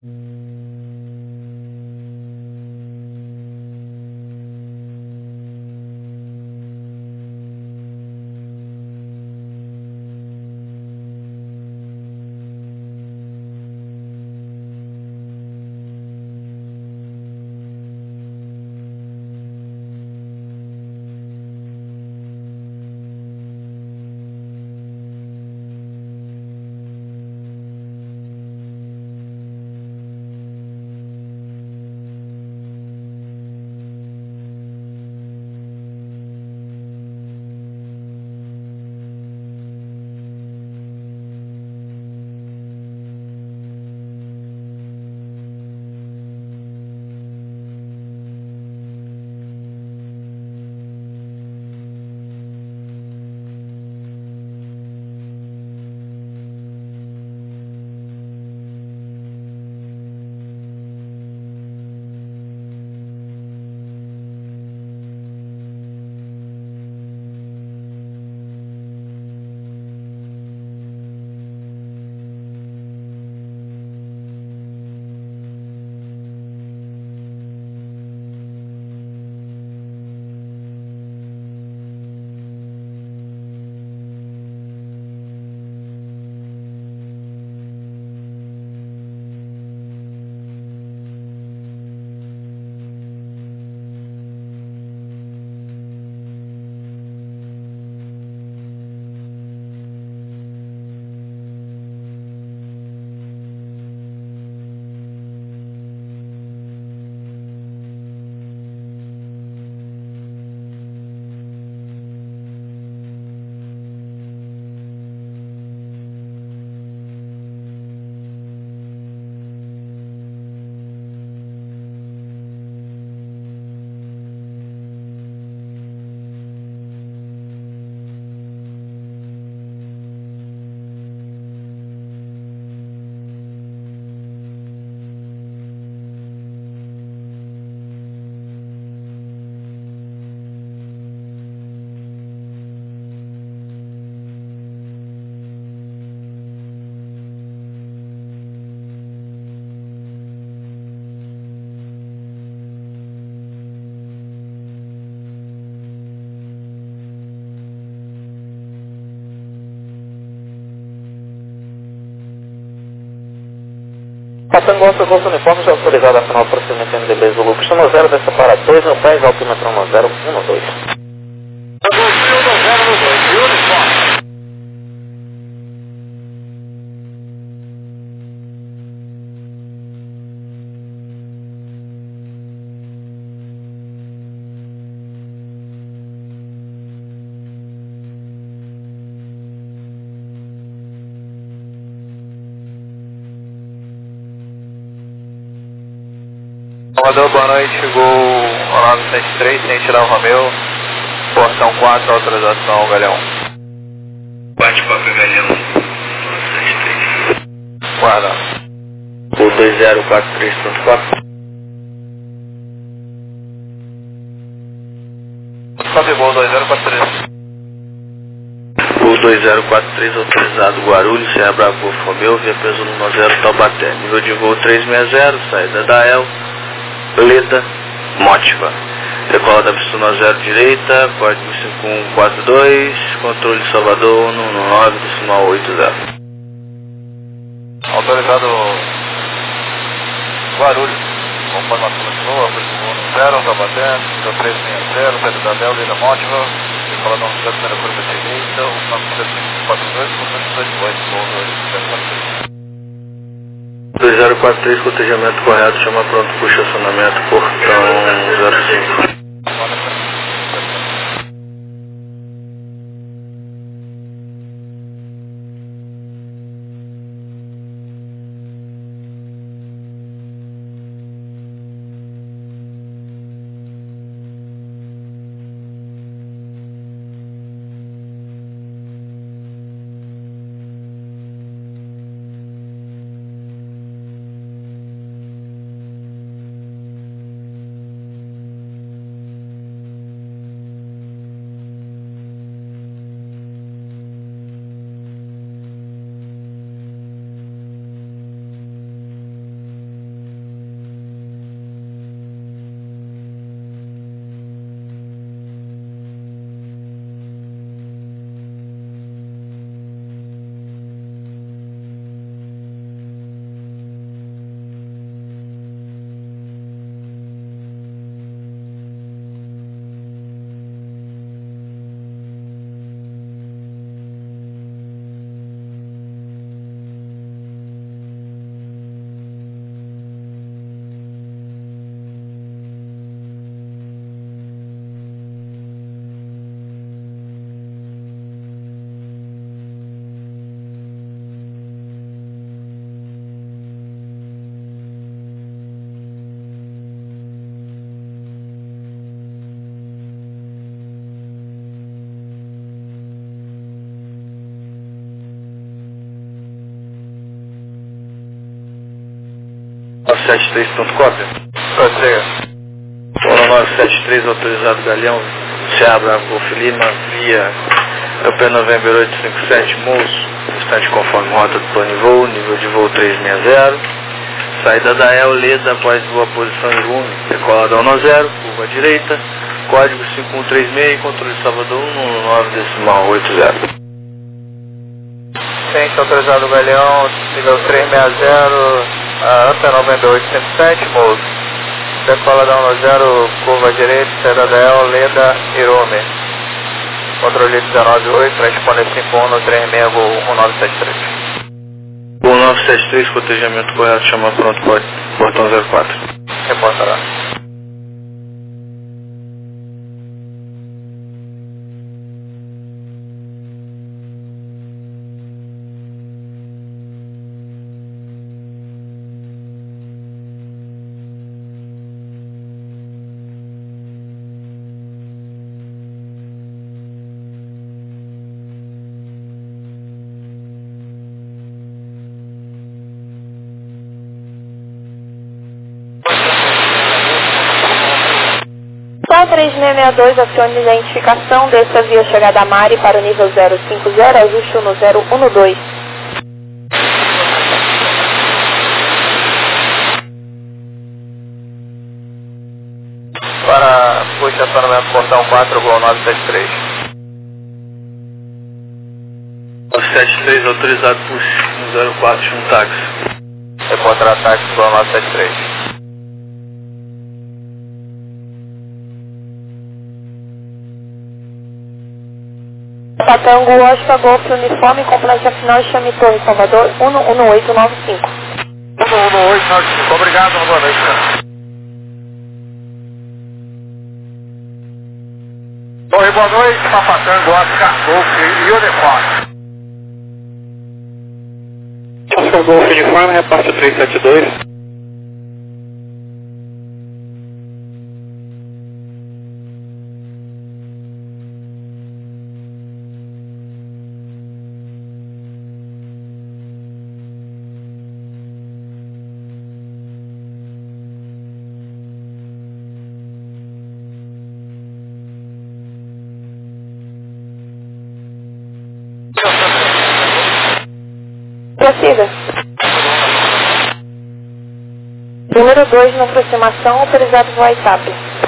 Passando Alfa Golfo Uniforme, já autorizado a final do procedimento MDB Zulu, Cristiano 0, dessa para 2, no 10, altímetro 1012. Salvador, boa noite, chegou Ronaldo 103, sem tirar o Romeu, portão 4, autorização, Galeão. Bate papo, Galeão, 103. Guarda. O 2043.4. Sobe voo 2043. O 2043 autorizado Guarulhos, Serra Bravo, Romeu, via peso 10 Taubaté. Nível de voo 360, saída da El, Leda, Mótiva. Decola da pista 10 direita, código 5142, controle Salvador 119, decimal 80. Autorizado Guarulhos, vamos para a nossa pessoa, voo 0, Taubaté, nível 360, saída da El, Leda, Mótiva. Decola da primeira curva direita, o 942, controle 28, voo 2043. 2043, cotejamento correto, chama pronto para o estacionamento, portão 05. 973, pronto, cópia. Prossiga. Polo 973, autorizado Galeão, Sierra Bravo Golf Lima, via P November 857, Moço, instante conforme rota do plano de voo, nível de voo 360, saída da El, Leda, após boa posição em rumo, decolada ao 10, curva à direita, código 5136, controle Salvador 119.80. Ciente autorizado Galeão, nível 360, P November 857, Moço. Decolada ao 10, curva à direita, saída da El, Leda, Irome. Controle 198, responde 51 no 36 voo 1973. Voo 973, cotejamento correto, chama pronto, portão 04. Reportará. Sol 3662, acione identificação, desça via chegada a Mari para o nível 050, ajuste no 012. Para o estacionamento portão 4, voo 973. 973, autorizado push no 04, um táxi. Reportará táxi voo 973. Patango, Oscar, Golf, uniforme, complete a final e chame Torre Salvador 11895. 11895, obrigado, uma boa noite. Oi, boa noite, Papatango, Oscar, Golf e uniforme. Oscar Golf uniforme, reparte 372. Prossiga. Número 2, na aproximação, autorizado voar TAP.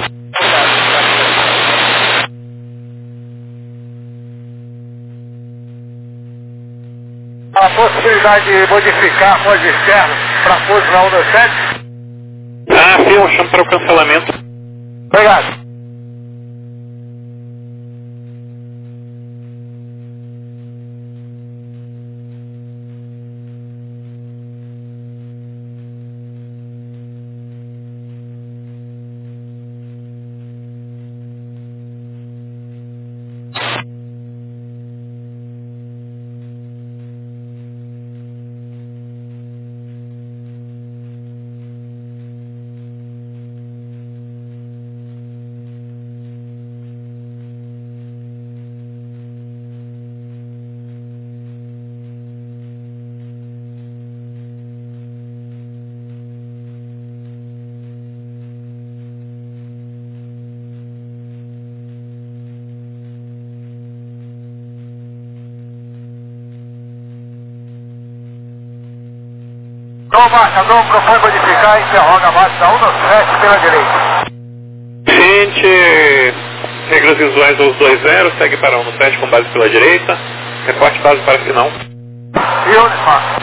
A possibilidade de modificar a pós externa para pouso na 127? Sim, chamo para o cancelamento. Obrigado. O marcador propõe modificar e interroga a base da 127 pela direita. Ciente, regras visuais aos 20, segue para 17 com base pela direita. Reporte base para final. E uniforme.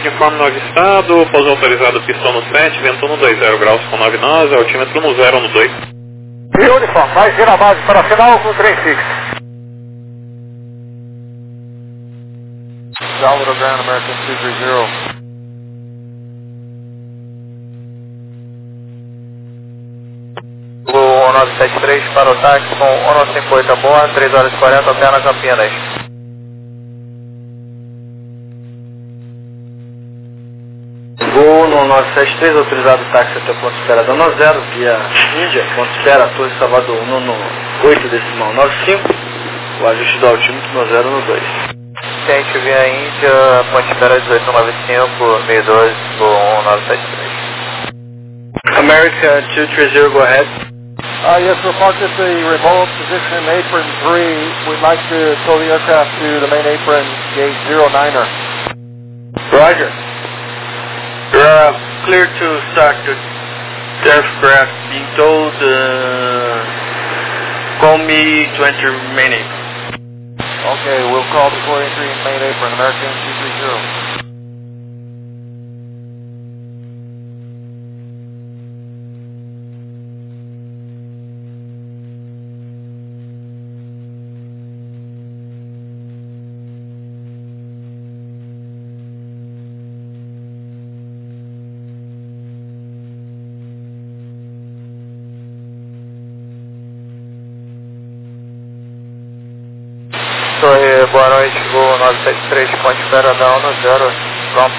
uniforme no avistado, pouso autorizado pistão no 7, vento 120 graus com 9 nós, altímetro no 0 no 2. Uniforme, vai girar a base para a final com 3 fixo. Download Grand American 230. Blue 1973 para o táxi com 1958 a bordo, 3 horas e 40 até na Campinas. Gol no 973, autorizado táxi até ponto de espera da 90, via Índia, ponto de espera, Torre Salvador 118 decimal 95, o ajuste do altímetro no 0 no 2. Gente, via Índia, ponto de espera 1895, 1012, Gol 1973. America 230, go ahead. Yes, we're parked at the remote position apron 3. We'd like to tow the aircraft to the main apron, gate 09er. Roger. You're clear to start the aircraft being towed, call me 20 minutes. Okay, we'll call before entering main apron, American 230. Torre, boa noite, voo 973, ponte espera da 10, pronto.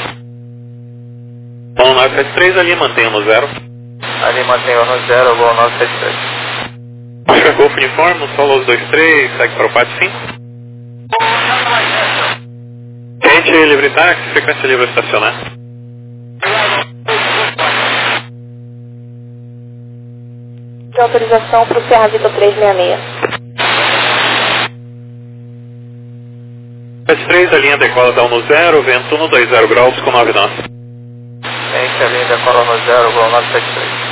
Bom, 973 ali, mantenha no 0. Ali mantém o 10, voo 973. Oscar Golf uniforme, solo 23, segue para o PAT 5. Gente, livre táxi, frequência livre estacionar. De autorização para o Serra Vida 366. 3, a linha decola da 10, vento 120 graus com 9 nós. Gente, a linha decola no 0, voo 973.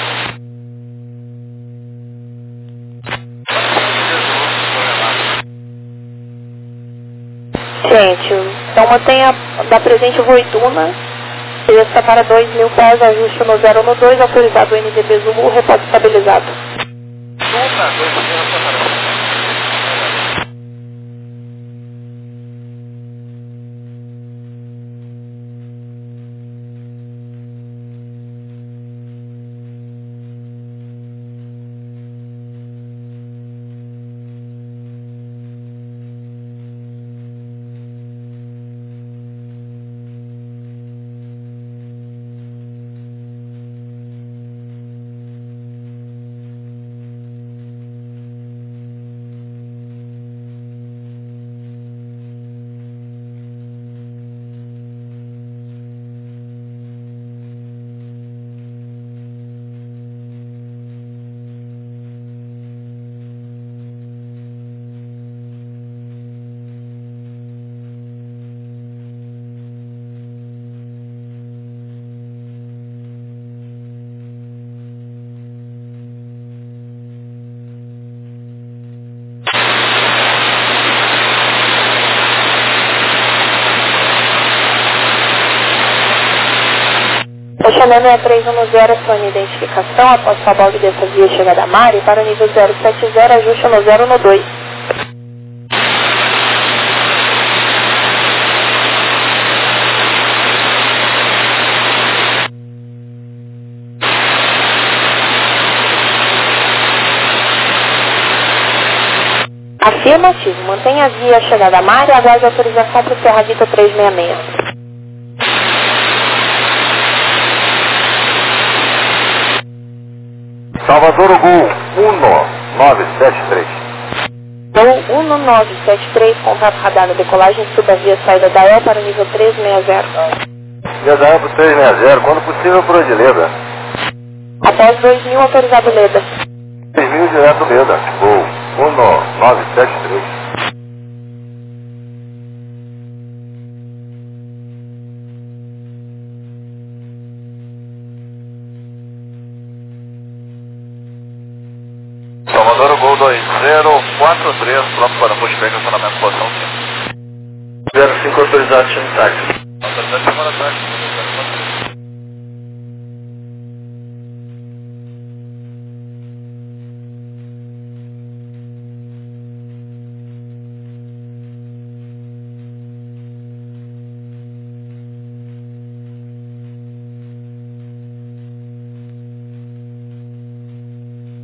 Gente, então mantenha da presente Voituna, está para 2.000 pés, ajuste no 0 no 2, autorizado o NDB Zulu, reporte estabilizado. Chamando a 310, sua identificação após o balde dessa via chegada a Mari para o nível 070, ajuste no 0 no 2. Afirmativo, mantenha a via chegada a Mari e aguarde autorização para o Serra Vita 366. Salvador Gol 1973. Gol 1973, contato radar na decolagem, suba a via saída da El para o nível 360. Via da El para 360, quando possível por onde Leda. Após 2.000, autorizado Leda. 3.000 direto Leda, Gol 1973. Salvador Gol 2043, pronto para pushback, acionamento, posição 5. 05 autorizado, chama táxi. Autorizado, chamando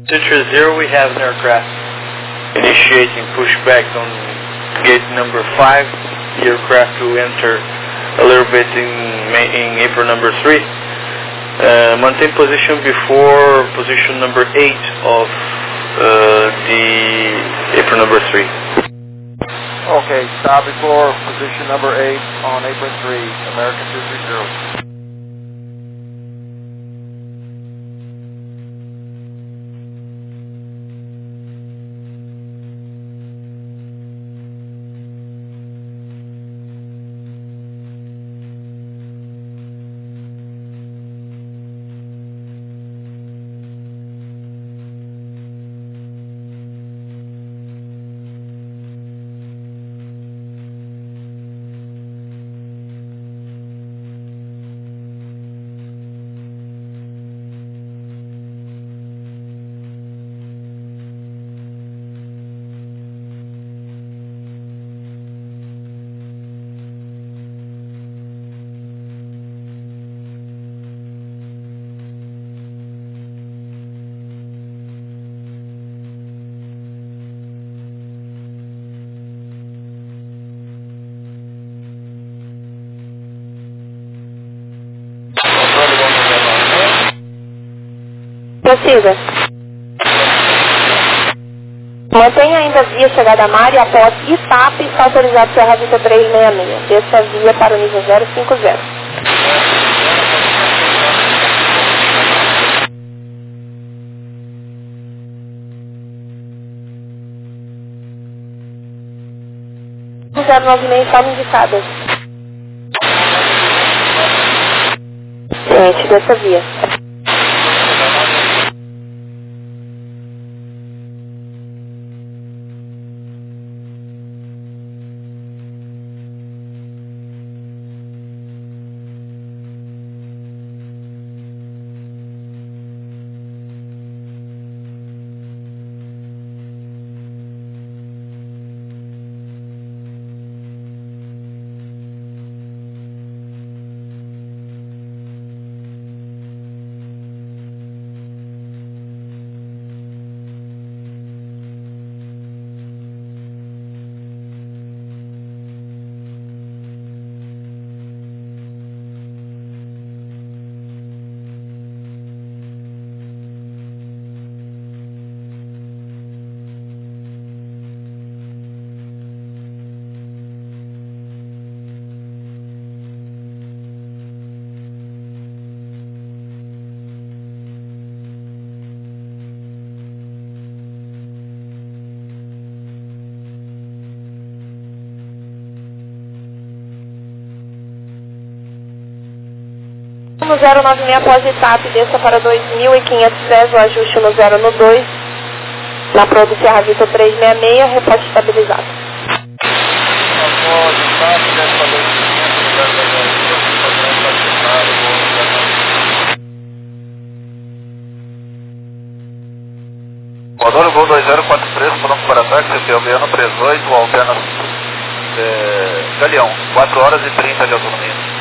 230, we have an aircraft. Initiating pushback on gate number 5. The aircraft will enter a little bit in apron number 3. Maintain position before position number 8 of the apron number 3. Okay, stop before position number 8 on apron 3, American 230. Prossiga. Mantenha ainda a via chegada a Mari após ITAP e está autorizado Serra Vista 366. Desça a via para o nível 050. O 096 forma indicada. Gente, dessa via. No 096 após ITAP, desça para 2.500 pés, o ajuste no 012, na Pro do Serra Vista 366, reposte estabilizado. Após ITAP, desça para 2.500, Voador Gol 2043, falando para ataque, CP Alveano 38, Alveano Galeão, 4 horas e 30 de autonomia.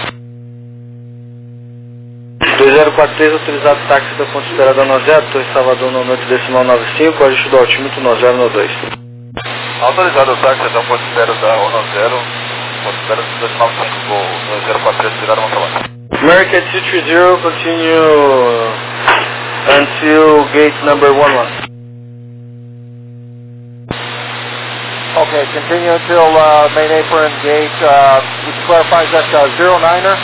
2043, autorizado táxi da ponte esperada no 0, Torre Salvador no noite decimal 95, ajuste do altímetro no 0 no 2. Autorizado o táxi da ponte esperada da ONU 0, ponte esperada do decimal 5, Gol 2043, ligado ao trabalho. American 230, continue until gate number 11. Okay, continue until main apron gate, which clarifies that 09er.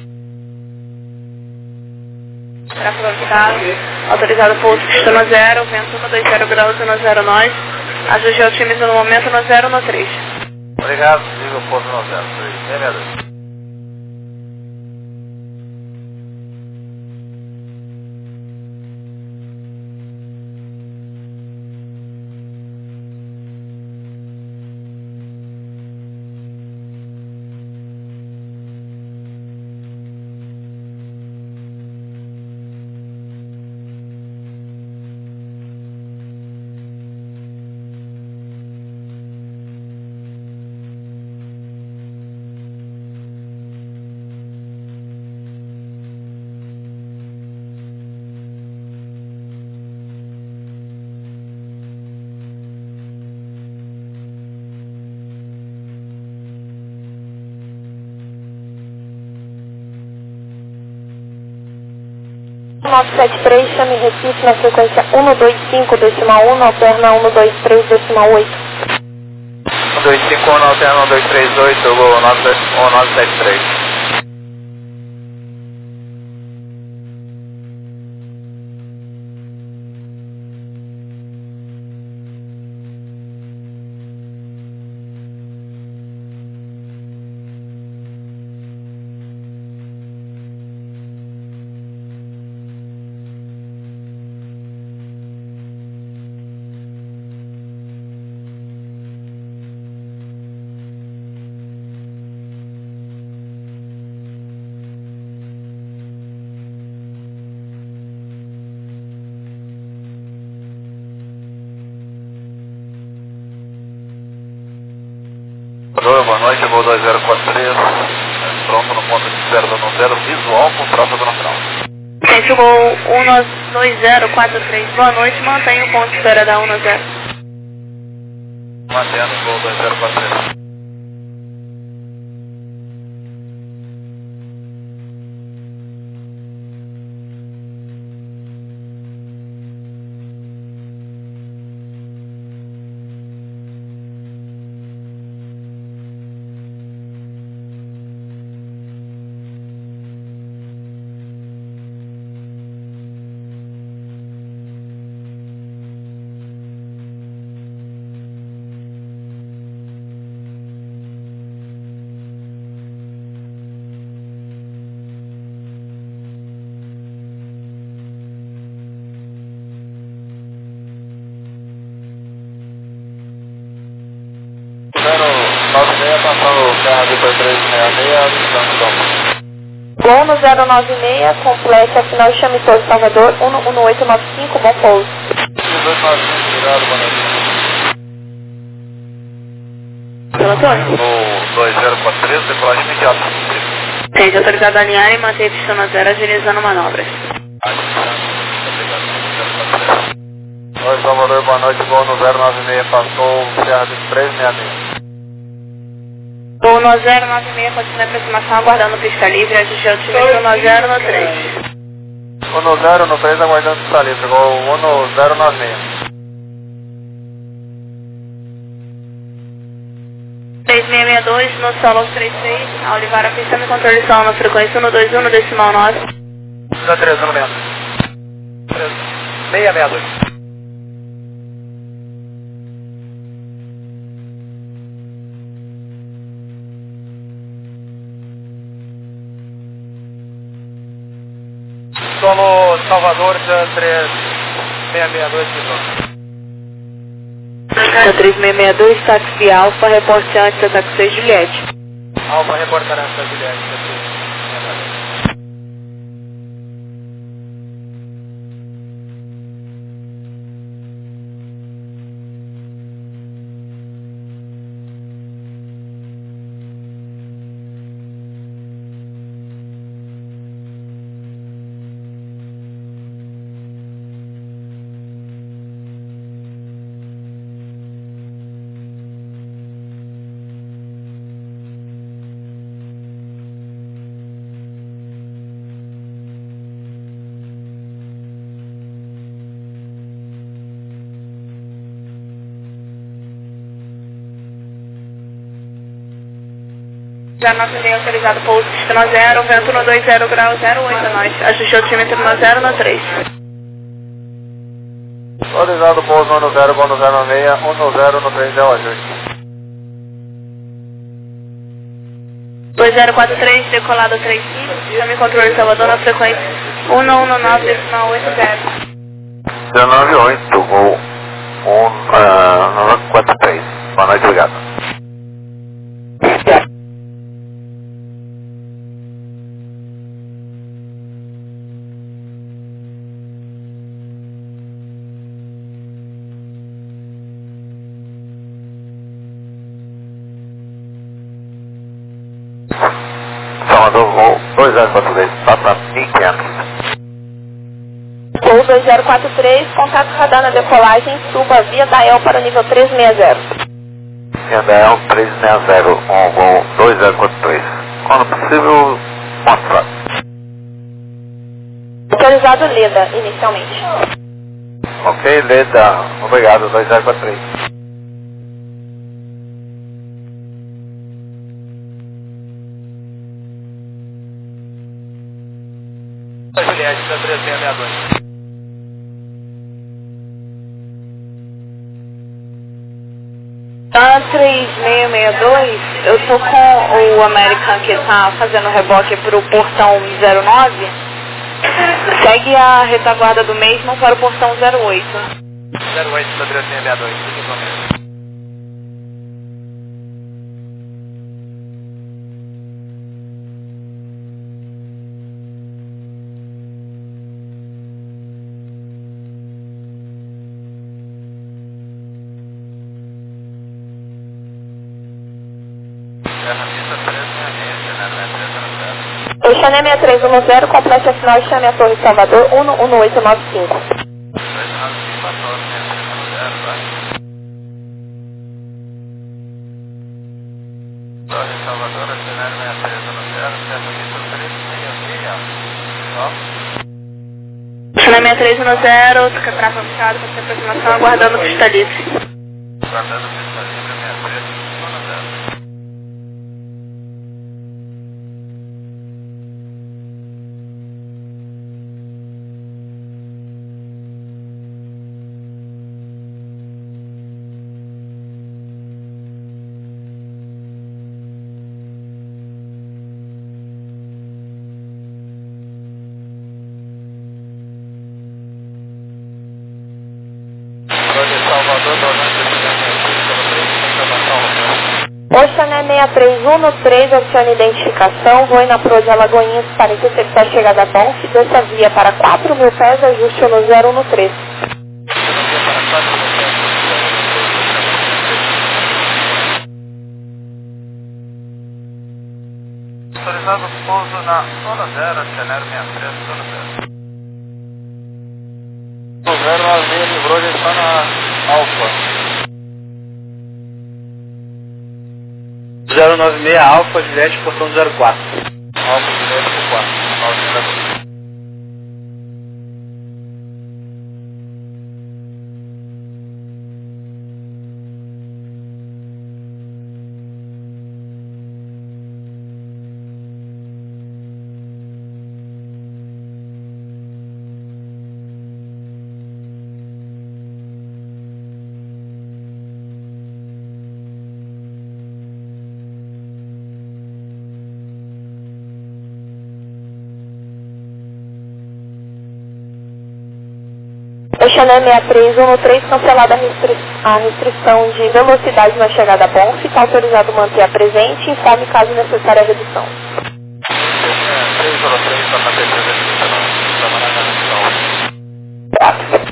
Autorizado pouso sistema 0, vento 120 graus no 09, ajuste altímetro no momento no 0 no 3. Obrigado, diga o pouso no 0, 362. 973, chame Recife na frequência 125.1, alterna 123.8. 1251, alterna 1238, Gol 973. Boa noite, Gol 2043, pronto no ponto de espera do 0, visual com tráfego na final. Gente, Gol 12043, boa noite, mantenha o ponto de espera da 10. Mantendo o Gol 2043. Passando Serra Vitor 366, Gol no 096, complete a final de chame Torre Salvador 11895, bom pouso. 1895, obrigado, boa noite. Seu Antônio? No 2043, decolagem imediata. Gente, autorizado a alinhar e manter a pista na 0, agilizando manobras. Oi, Salvador, boa noite, Gol no 096, passou Serra Vitor 366. Gol no 096, continua a aproximação, aguardando pista livre, ajuste o altímetro no 0 no 3. 1 no 0 no 3, aguardando pista livre, Gol 1 no 096. 3662, no solo 36, a Olivar a pista no controle de som na frequência 121, decimal 9. 13, 662. Solo Salvador, 3662, Da 3662, táxi Alfa, reporte antes da táxi 6 Juliette. Alfa, reportar antes da Juliette. Já 96 autorizado pouso pista no 0, vento no 20 grau 08 a nós. Ajuste o altímetro no 0 no 3. Autorizado pouso 1 no 0, Gol no 096, 1 no 0 no 3 é o ajuste. 2043, decolado 35, chame controle Salvador na frequência 119,80. 198, Gol 943. Boa noite, obrigado. Salvador, Gol 2043, passa 1500. Gol 2043, contato radar na decolagem, suba via Dael para o nível 360. Via Dael 360, Gol 2043. Quando possível, mostra. autorizado Leda, inicialmente. Ok, Leda, obrigado, 2043. Juliette, da 3662. Da 3662, eu tô com o American que tá fazendo reboque pro portão 09. Segue a retaguarda do mesmo para o portão 08. 08 da 3662, tudo bom mesmo. Xané 6310, complete a final Xané Torre Salvador 11895. Torre Salvador, Xané 6310, Xané 6310, fica trava fechado para aproximação, aguardando pista livre. guardando pista livre, 6310. Xané 6313, acione identificação, voe na proa de Alagoinhas para interceptar a chegada a Bonf, dessa via para 4.000 pés, ajuste no 013. Autorizado pouso na zona 0, Xané 63, zona 0. O 0 na linha livrou, já está na Alfa. 096 Alfa Juliette, portão 04. Alfa Juliette 4. Xané 6313, cancelada a restrição de velocidade na chegada a Bonf, está autorizado manter a presente e informe caso necessária a redução. 603 para manter presente na redução.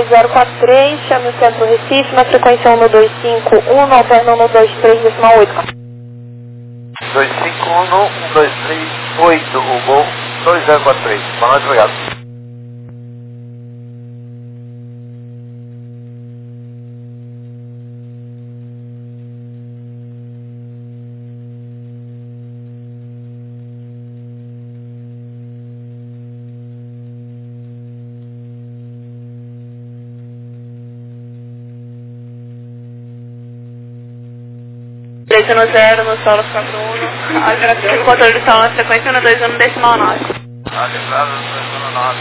22043, chame o centro Recife, na frequência 125.1, alterna 123,8. 251-123-8, o Gol 2043. Boa noite, obrigado. No 0 no solo 41, alternativo de controle de solo na frequência 121 decimal 9. Avisado 219,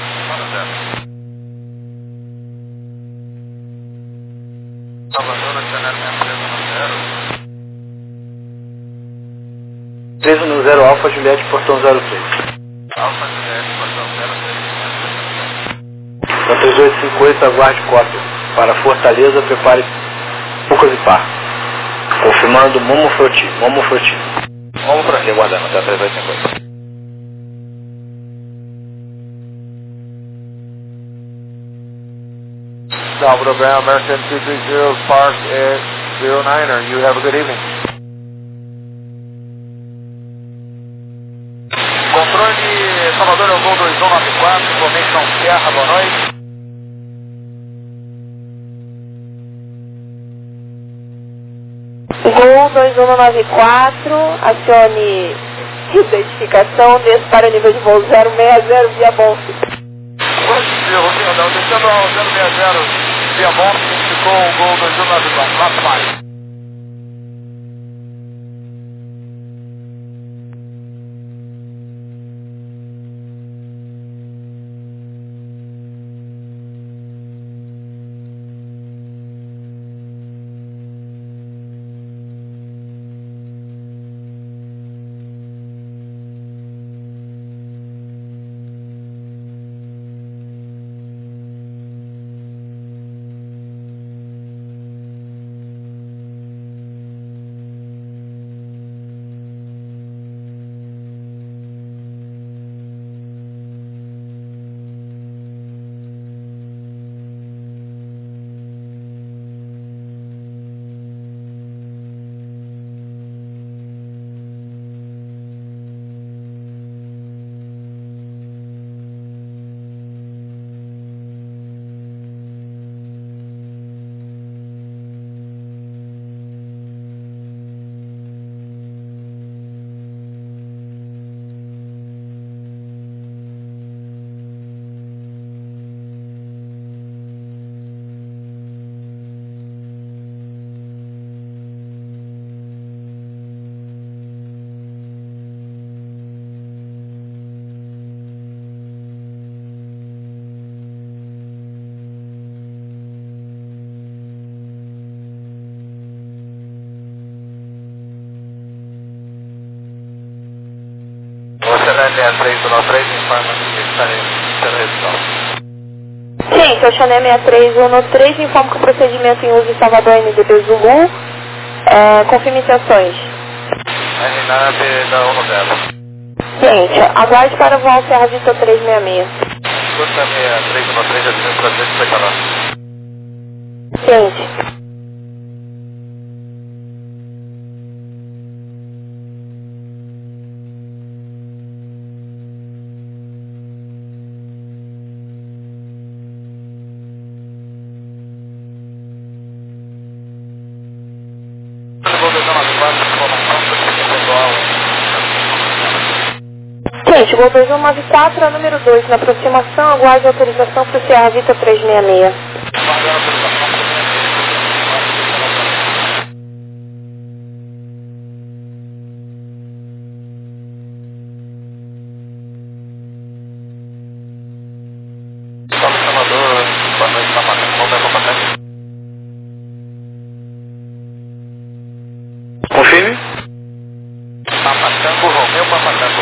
63, Abandono channel 310 Alfa Juliette, portão 03. Alfa Juliette, portão 03. Na 3858, aguarde cópia. Para Fortaleza, prepare poucas e par. Confirmando Momo Froti. Vamos por aqui, aguardando até 3850. Salvador Brown, American 230, Park at 09er. You have a good evening. Controle de Salvador, é o Gol 2194, information Sierra, boa noite. Gol 2194, acione identificação, desça para nível de voo 060 via Bonfim. Descendo ao 060 via Bonfim, ficou o Gol 2194, lá mais. Chanel 6313, informa que estarei sendo revisado. Gente, eu Chanel 6313, informo que o procedimento em uso em Salvador NDB Zulu. Confirme intenções. RNAV da 10. Gente, aguarde para o voo Serra Vista 366. Escuta 6313, administração de Secará. Gente. Gente, Gol 2194 é número 2, na aproximação, aguarde a autorização para o Serra Vista 366. Confirme. Papatango, Romeu, Papatango.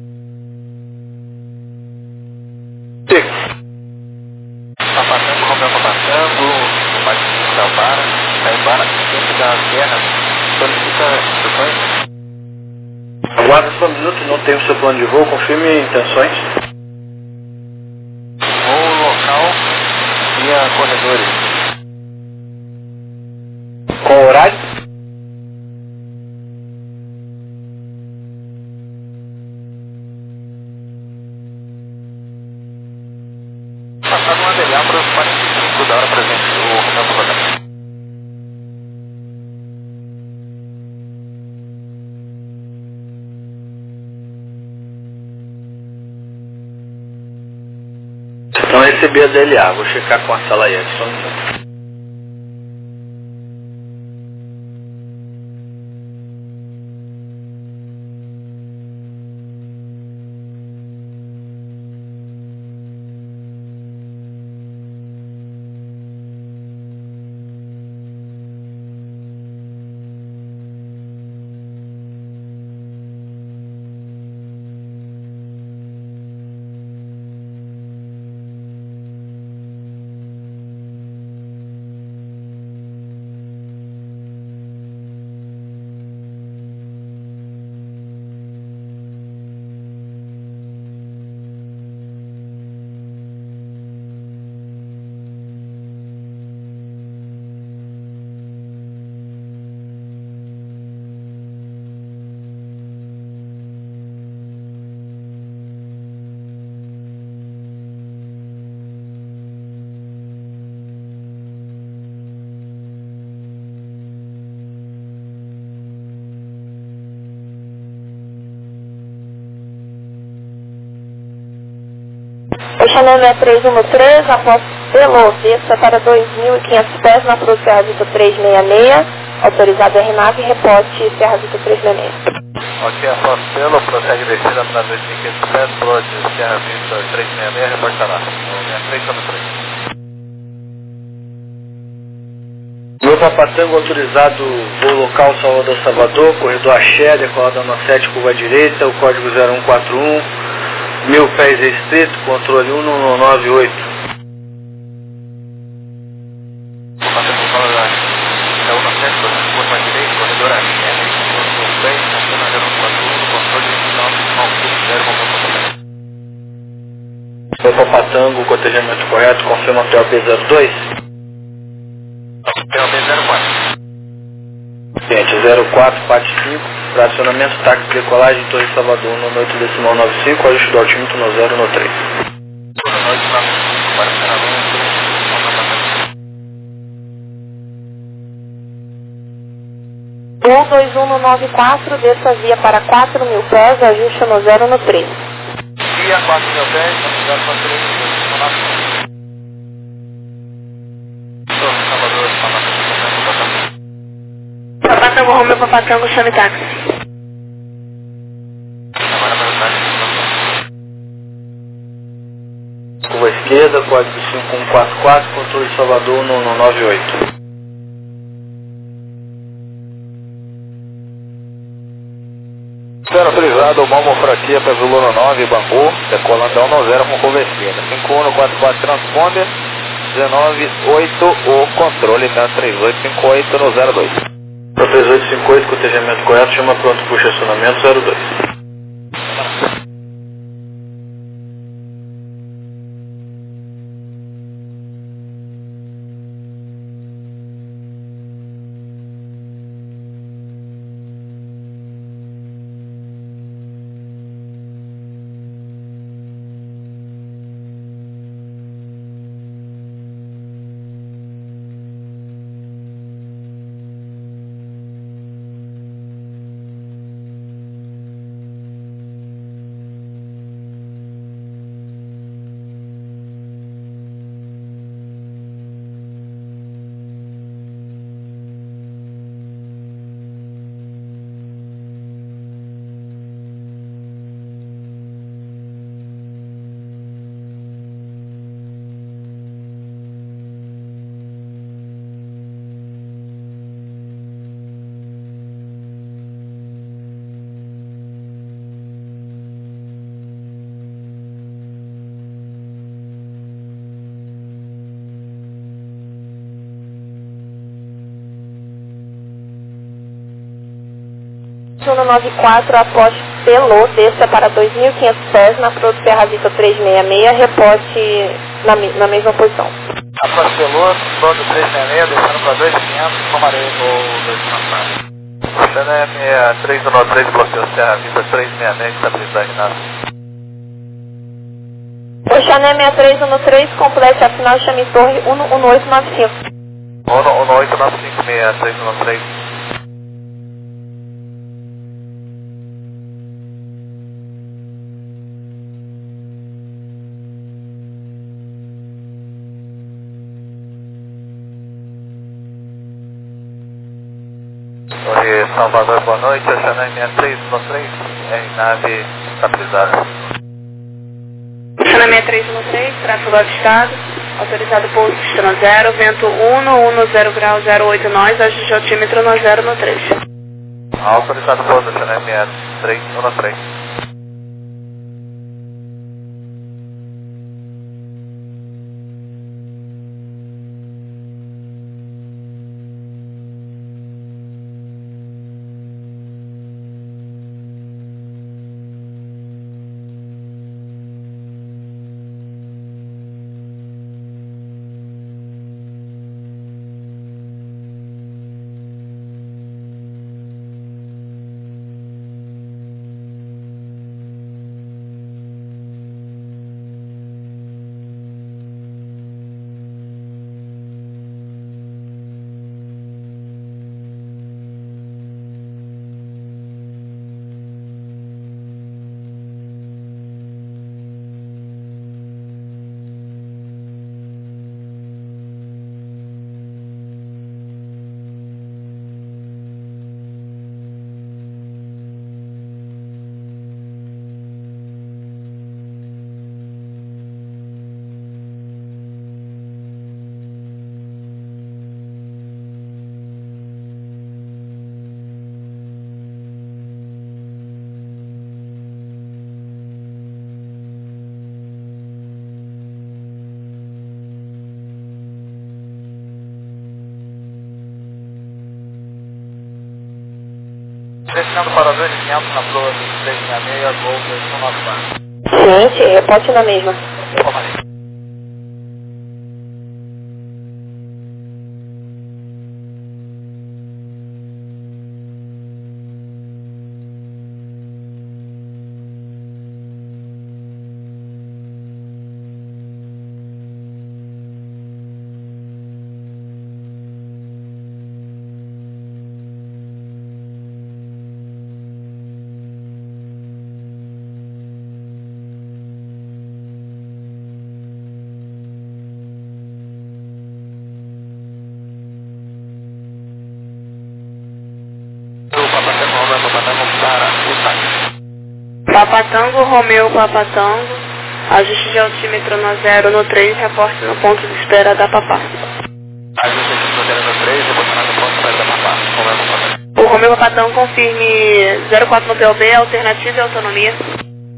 Sim. Papatango, Romeu, Papatango, Batista Salvara, Caibara, dentro da guerra, solicita instruções. Aguarde só um minuto, não tenho o seu plano de voo, confirme intenções. Voo local, via Não recebi a DLA, vou checar com a sala aí, só um minuto. Chanel 6313, após pelo desça para 2.500 pés na Cruz Serra Vista 366, autorizado R9, reporte Serra Vista 366. Ok, após pelo, prossegue descida para 2.500 pés, Cruz Serra Vista 366, reportará. 6393. Meu Papatango autorizado, voo local Salvador, corredor Axé, decolada na 7, curva direita, o código 0141. 1000 pés restrito, controle 1198. Meu Papatango, cotejamento correto, confirma até o B02. Até o B04. Gente, 0445, fracionamento, táxi, decolagem, Torre Salvador, no 8 decimal 95, ajuste do altímetro no 0 no 3. Boa noite, fracionamento, 12194, desça via para 4.000 pés, ajuste no 0 no 3. Via 4.000 pés, no 0 no 3, Torre Salvador, Papatango, Romeu, Papatango, chame táxi. Curva esquerda, código 5144, controle Salvador, no 98. Sendo autorizado, Malmo Fratia, Pesolano 9, Bangu, decolando ao 0 com curva esquerda. 5144 transponder, 198, o controle na 3858 no 02. Para 3858, cotejamento correto, chama pronto para o estacionamento 02. Zona 94, após Pelô, desça para 2.500 pés na Cruz Serra Vista 366, reporte na mesma posição. Após Pelô, Pronto 366, descendo para 2.500, tomarei o 2 Chanel 6313, bloqueio Serra Vista 366, estabilidade na. O Chanel 6313, complete a final, chame Torre 11895. 11895, 6313. Salvador, boa noite, Xanã 6313, nave estabilizada. Xanã 6313, tráfego avistado, autorizado pouso sistema 0, vento 10 grau 08 nós, ajuste altímetro no 0 no 3. Autorizado pouso, Xanã 6313. Descendo para 2500 na Flor 366, Gol 2194. Gente, reporte na mesma. Papatango, Romeu, Papatango, ajuste de altímetro no 0 no 3, reporte no ponto de espera da Papá. Ajuste de altímetro no 3, reporte no ponto de espera da Papá. O Romeu Papatango confirme 04 no POB, alternativa e autonomia. 04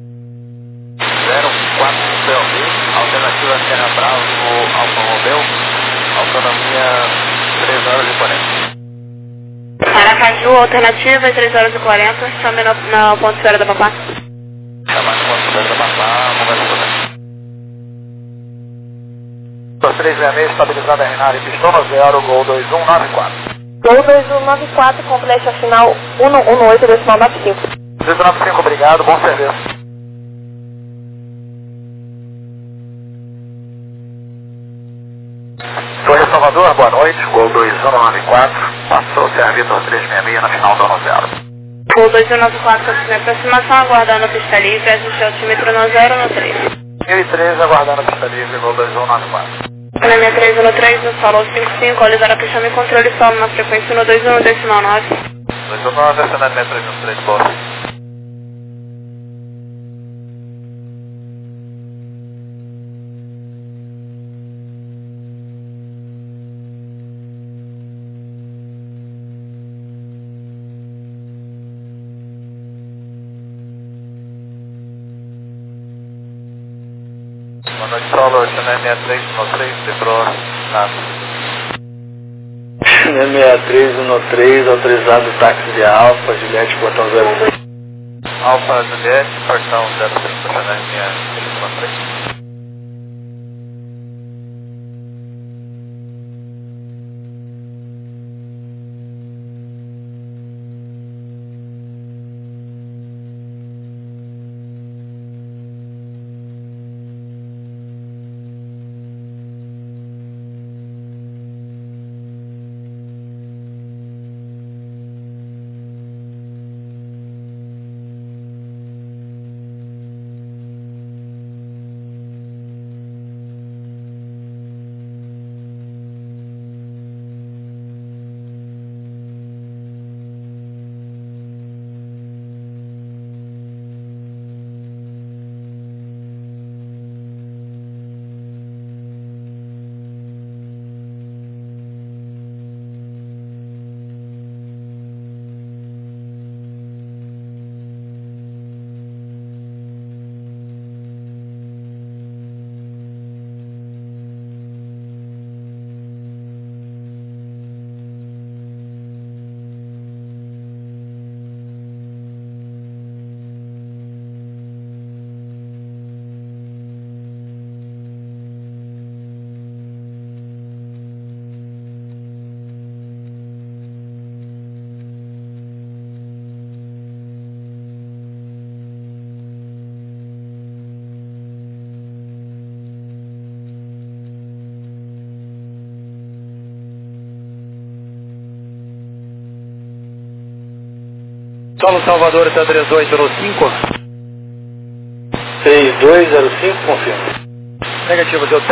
no POB, alternativa Serra Bravo, Alfa Romeu, autonomia 3 horas e 40. Aracaju, alternativa 3 horas e 40, chame no ponto de espera da Papá. Chamar no ponto de espera da Papá, conversa com você. 366, estabilizada RNAV, pistão no 0, Gol 2194. Gol 2194, complete a final 118, decimal 95. 295, obrigado, bom serviço. Torre Salvador, boa noite, Gol 2194, passou o Vitor 366 na final do ano 0. Gol 2194, continua aproximação, aguardando a pista livre, ajuste altímetro no 0 no 3. 1013, aguardando a pista livre, Gol 2194. Na 63 no 3, no solo 55, olhar a pista no controle solo na frequência no 21, decimal 9. 219, acionando 63 no 3, boa. Boa noite, solo, Chanel 6313, Pedro, nada. Chanel 6313, autorizado táxi de Alfa, Juliette, portão 03. Alfa, Juliette, portão 05, Chanel 6313. Solo Salvador, está 38 no 5. 3205, confirma. Negativo, deu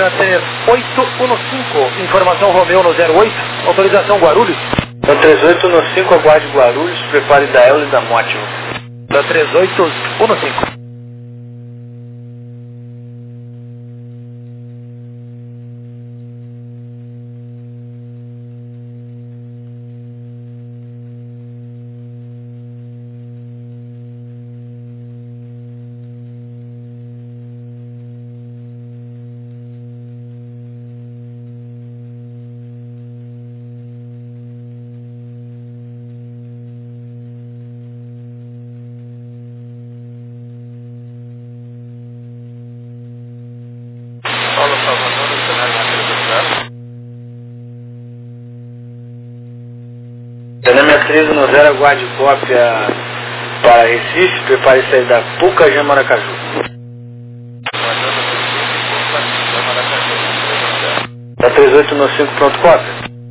3815. Informação Romeu no 08. Autorização Guarulhos. Da 3815, aguarde Guarulhos, prepare da Ela e da Mótima. Da 3815. Solo Salvador, cenário 620. Cenário 1390, aguarde cópia para Recife, prepare sair da Puca, Jamaracaju. Da 3815, pronto cópia.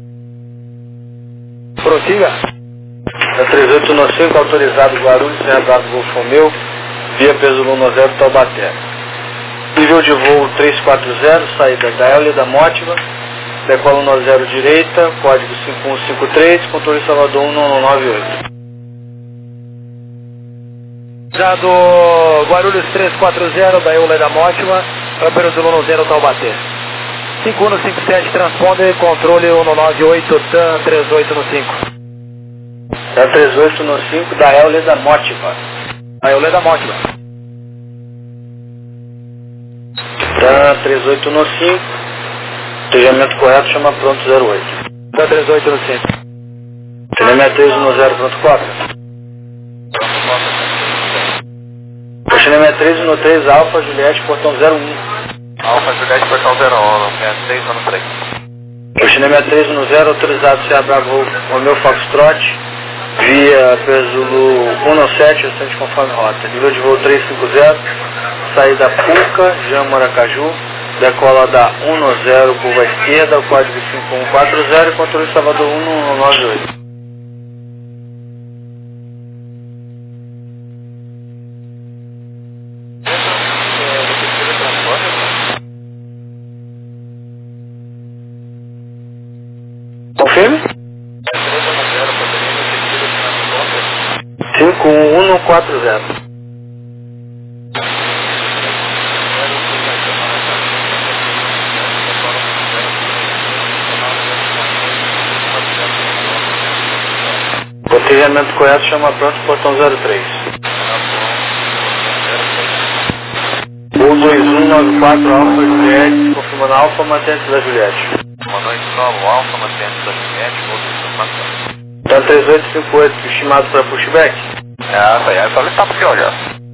Prossiga. Da 3815, autorizado Guarulhos, Serra Bravo, Golfo Romeu, via peso 10 Taubaté. Nível de voo 340, saída da Ela e da Mótiva, decola 10 direita, código 5153, controle Salvador 1198. Dado Guarulhos 340, da Eula e da Mótima, para peso 10 Taubaté. 5157, transponder, controle 198, TAM 38 no 5. Da 38 no 5, da Ela e da Mótiva. Da Eula e da Mótima. Da 38 no 5, treinamento correto, chama pronto 08. Da 38 no 5. Treinamento 13 no 0, pronto 4. Treinamento 13 no 3, Alfa, Juliette, portão 01. Alfa Juliette, portão 01, 63 no 3. Treinamento 13 no 0, autorizado Serra Bravo, Romeu Foxtrot, via Pesulo 197, restante conforme rota. Nível de voo 350, saída Puca, Jamaracaju, decola da 10, curva esquerda, código 5140, controle Salvador 1198. Confirme? 51140. Botejamento correto, chama pronto, portão 03. Voo 2194, Alfa Juliette, confirmando Alfa, mantém-se da Juliette. Mandou em solo, Alfa, mantendo da Juliette, voo 2194. Tá 3858, estimado para pushback? Tá aí, só ele está porque olha.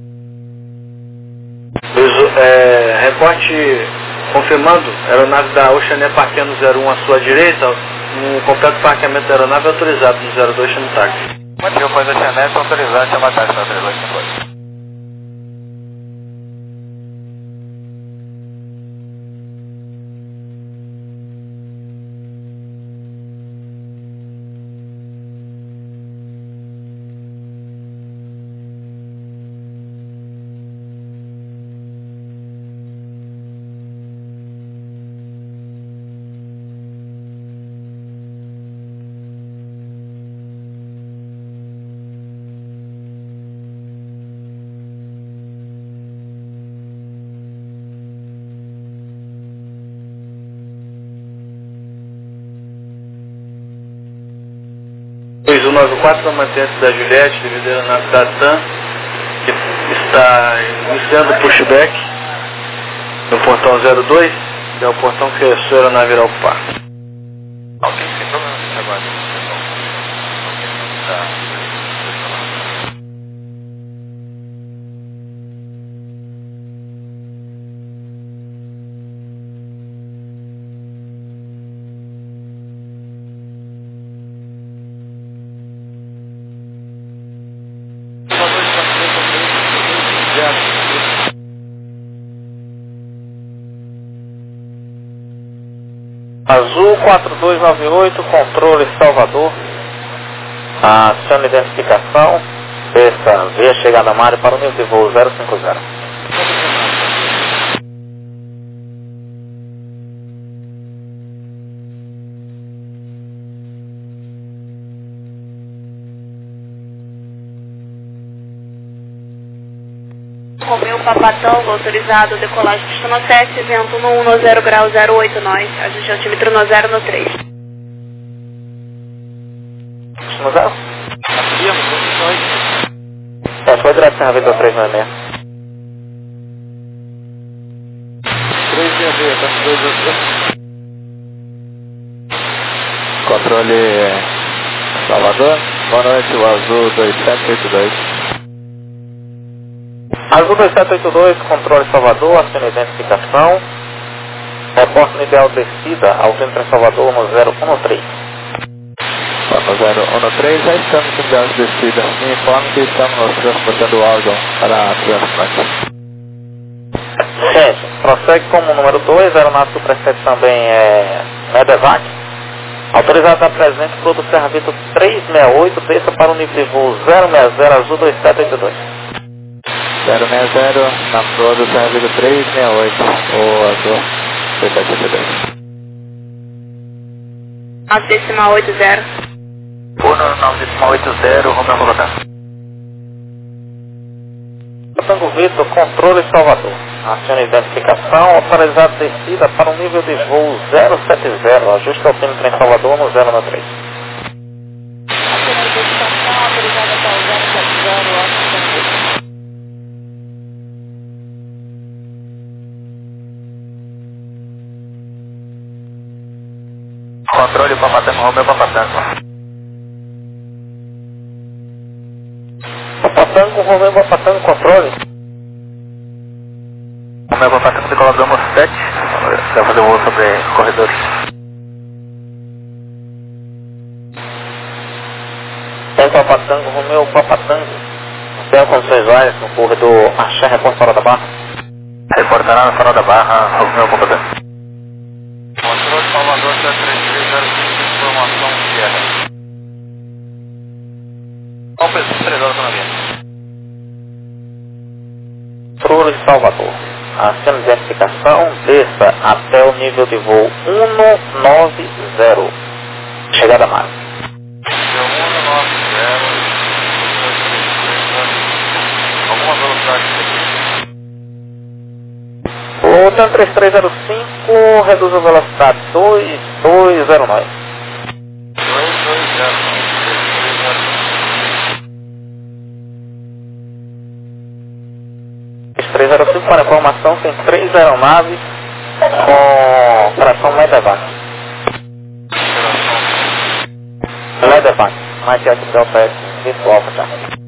Reporte confirmando, aeronave da Oceania parqueando 01 à sua direita, um completo parqueamento da aeronave autorizado no 02, chama o táxi. Mantinha o da Chanete autorizado, chama táxi na 3852. O 194 mantém-se da Juliette, devido à aeronave da TAM, que está iniciando o pushback no portão 02, que é o portão que a sua aeronave irá ocupar. Ok, sem problema, agora. Tá. Azul 4298, controle Salvador. Aciona a identificação. Desça via chegada a Mário para o nível de voo 050. Romeu Papatango, autorizado, decolagem pista 7, vento no 10 grau 08 nós, ajuste altímetro no 0 no 3. No 0? Subimos, condições. Foi direto Serra Vitor 366. 366, tá com 2 Controle Salvador, boa noite, o Azul 2782. Azul 2782, controle Salvador, aciona identificação. Reporte no ideal descida, altímetro em Salvador no 013. No 013, já estamos em ideal de descida. Me informe que estamos transportando o órgão para transplante. Gente, prossegue como número 2, aeronáutico precede também Medevac. Autorizado a presente, produto Serra Vitor 368, desça para o nível de voo 060, Azul 2782. 060, na proa do Serra Vitor 368, o Azul 2782. 9,80. 9,80, Romeu Papatango. Tango Vitor, controle Salvador. Aciona identificação, autorizado descida para o nível de voo 070, ajuste altímetro em Salvador no 0 no 3. Aciona identificação, autorizada para o 070, Controle Papatango, Romeu Papatango. Papatango, Romeu Papatango, controle. Romeu Papatango, decolamos 7. Vai fazer um voo sobre corredores. Tem Papatango, Romeu Papatango. Tem condições várias no corredor Axé, reporte Farol da Barra. Reportará no Farol da Barra, Romeu Papatango. Controle Salvador 73305, informação Sierra. Qual o preço de 3 horas na linha? Controle Salvador. Aciona identificação, desça até o nível de voo 190. Chegada a Mário. 190, alguma velocidade aqui? O TAM 3305 reduz a velocidade 2209. 305 para informação, tem 3 aeronaves com operação Medevac. Medevac, mais de 8 Delta S, virtual já.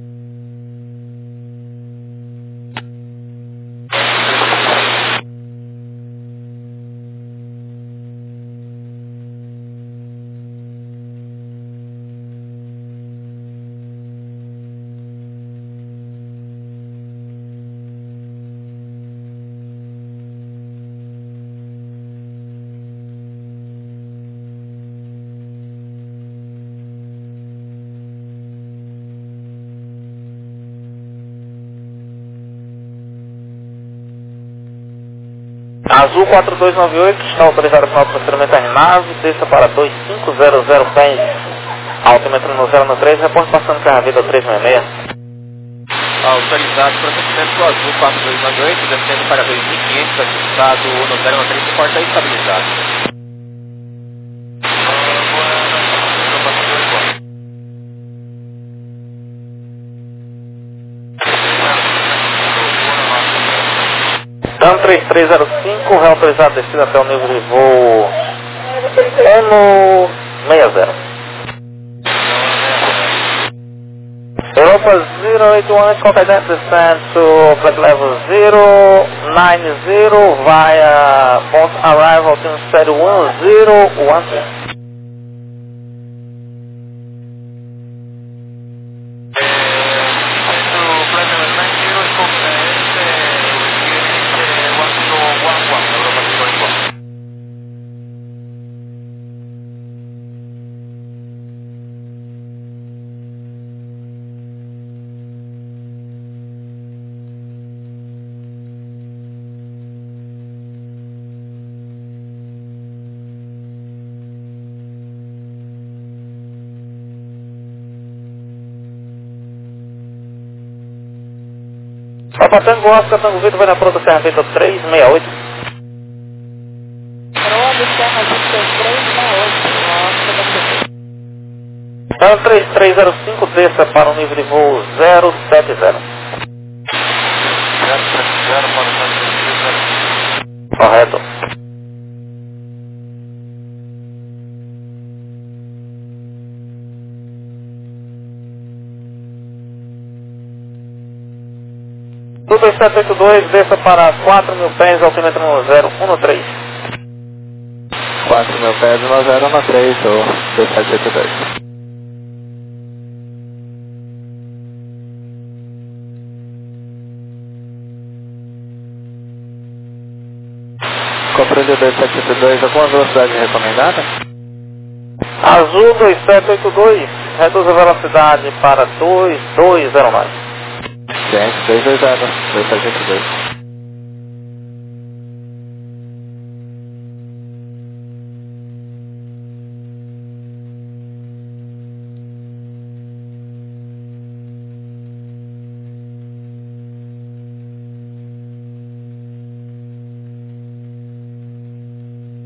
Azul 4298 está autorizado para o procedimento aeronave, desça para 2500 pés, altímetro no 0 no 3, reporte passando Serra Vitor 366. Autorizado procedimento do Azul 4298, descendo para 2500, ajustado no 0 no 3, reporta estabilizado. TAM 3305, reautorizado descida até o nível de voo 160. Europa 081, contact descent to flight level 090 via both arrival to 1010. Papa Tango Oscar, Tango Vitor, vai na Prota Serra Vitor 368. Prova Serra Vitor 368. Então 3305, desça para o nível de voo 070. 070 para o 070. Correto. Tudo 2782, desça para 4.000 pés, altímetro 013. 4.000 pés no 013, ou 2782. Compreendeu 2782, a qual velocidade recomendada? Azul 2782, reduz a velocidade para 2209. Gente, 220, 2782.